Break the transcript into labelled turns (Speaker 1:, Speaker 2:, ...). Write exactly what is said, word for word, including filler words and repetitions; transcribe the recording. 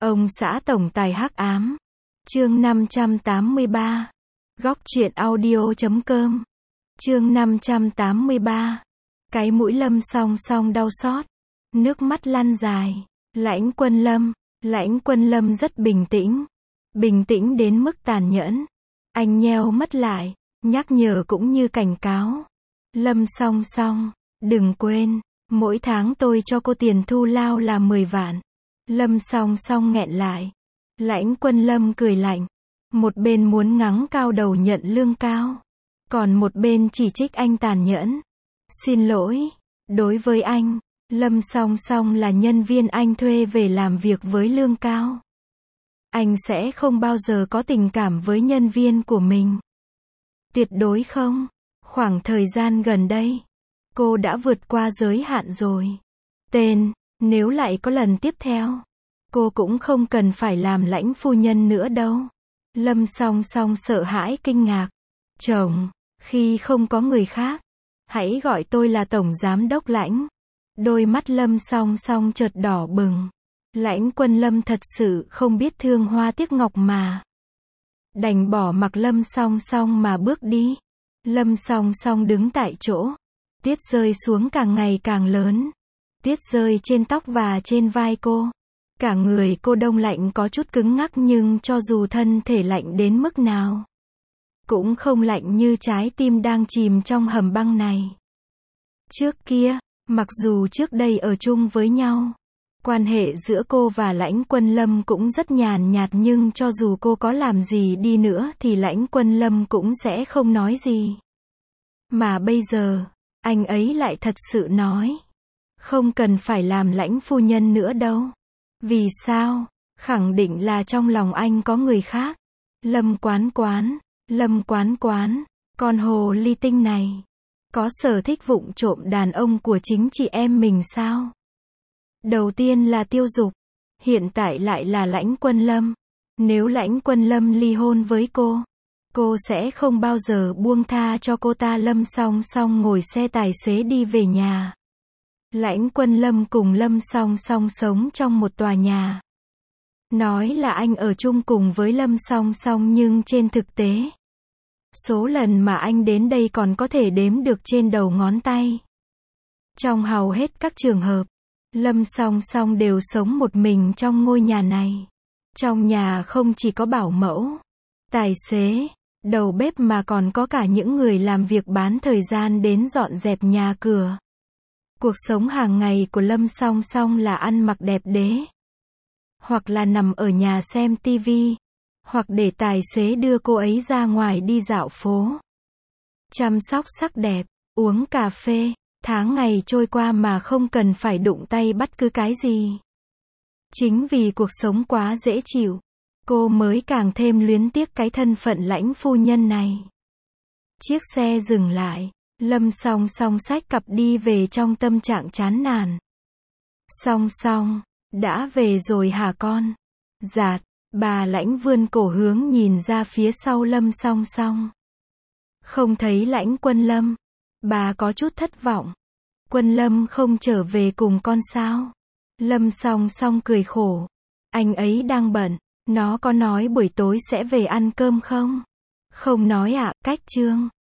Speaker 1: Ông xã tổng tài hắc ám. Chương năm trăm tám mươi ba. Góc truyện audio chấm com. Chương năm trăm tám mươi ba. Cái mũi Lâm Song Song đau xót, nước mắt lăn dài. Lãnh Quân Lâm, Lãnh Quân Lâm rất bình tĩnh, bình tĩnh đến mức tàn nhẫn. Anh nheo mắt lại, nhắc nhở cũng như cảnh cáo. Lâm Song Song, đừng quên, mỗi tháng tôi cho cô tiền thù lao là mười vạn. Lâm Song Song nghẹn lại. Lãnh Quân Lâm cười lạnh. Một bên muốn ngắng cao đầu nhận lương cao, còn một bên chỉ trích anh tàn nhẫn. Xin lỗi, đối với anh, Lâm Song Song là nhân viên anh thuê về làm việc với lương cao. Anh sẽ không bao giờ có tình cảm với nhân viên của mình. Tuyệt đối không. Khoảng thời gian gần đây, cô đã vượt qua giới hạn rồi. Tên, nếu lại có lần tiếp theo, cô cũng không cần phải làm lãnh phu nhân nữa đâu. Lâm Song Song sợ hãi kinh ngạc. Chồng, khi không có người khác, hãy gọi tôi là tổng giám đốc Lãnh. Đôi mắt Lâm Song Song chợt đỏ bừng. Lãnh Quân Lâm thật sự không biết thương hoa tiếc ngọc mà. Đành bỏ mặc Lâm Song Song mà bước đi. Lâm Song Song đứng tại chỗ. Tuyết rơi xuống càng ngày càng lớn. Tuyết rơi trên tóc và trên vai cô. Cả người cô đông lạnh có chút cứng ngắc, nhưng cho dù thân thể lạnh đến mức nào, cũng không lạnh như trái tim đang chìm trong hầm băng này. Trước kia, mặc dù trước đây ở chung với nhau, quan hệ giữa cô và Lãnh Quân Lâm cũng rất nhàn nhạt, nhưng cho dù cô có làm gì đi nữa thì Lãnh Quân Lâm cũng sẽ không nói gì. Mà bây giờ, anh ấy lại thật sự nói, không cần phải làm lãnh phu nhân nữa đâu. Vì sao? Khẳng định là trong lòng anh có người khác. Lâm Quán Quán, Lâm Quán Quán, con hồ ly tinh này, có sở thích vụng trộm đàn ông của chính chị em mình sao? Đầu tiên là Tiêu Dục, hiện tại lại là Lãnh Quân Lâm. Nếu Lãnh Quân Lâm ly hôn với cô, cô sẽ không bao giờ buông tha cho cô ta. Lâm Song Song ngồi xe tài xế đi về nhà. Lãnh Quân Lâm cùng Lâm Song Song sống trong một tòa nhà. Nói là anh ở chung cùng với Lâm Song Song, nhưng trên thực tế, số lần mà anh đến đây còn có thể đếm được trên đầu ngón tay. Trong hầu hết các trường hợp, Lâm Song Song đều sống một mình trong ngôi nhà này. Trong nhà không chỉ có bảo mẫu, tài xế, đầu bếp mà còn có cả những người làm việc bán thời gian đến dọn dẹp nhà cửa. Cuộc sống hàng ngày của Lâm Song Song là ăn mặc đẹp đẽ, hoặc là nằm ở nhà xem tivi, hoặc để tài xế đưa cô ấy ra ngoài đi dạo phố, chăm sóc sắc đẹp, uống cà phê. Tháng ngày trôi qua mà không cần phải đụng tay bất cứ cái gì. Chính vì cuộc sống quá dễ chịu, cô mới càng thêm luyến tiếc cái thân phận lãnh phu nhân này. Chiếc xe dừng lại. Lâm Song Song xách cặp đi về trong tâm trạng chán nản. Song Song, đã về rồi hả con? Dạt, bà Lãnh vươn cổ hướng nhìn ra phía sau Lâm Song Song. Không thấy Lãnh Quân Lâm. Bà có chút thất vọng. Quân Lâm không trở về cùng con sao? Lâm Song Song cười khổ. Anh ấy đang bận. Nó có nói buổi tối sẽ về ăn cơm không? Không nói ạ. Cách Trương.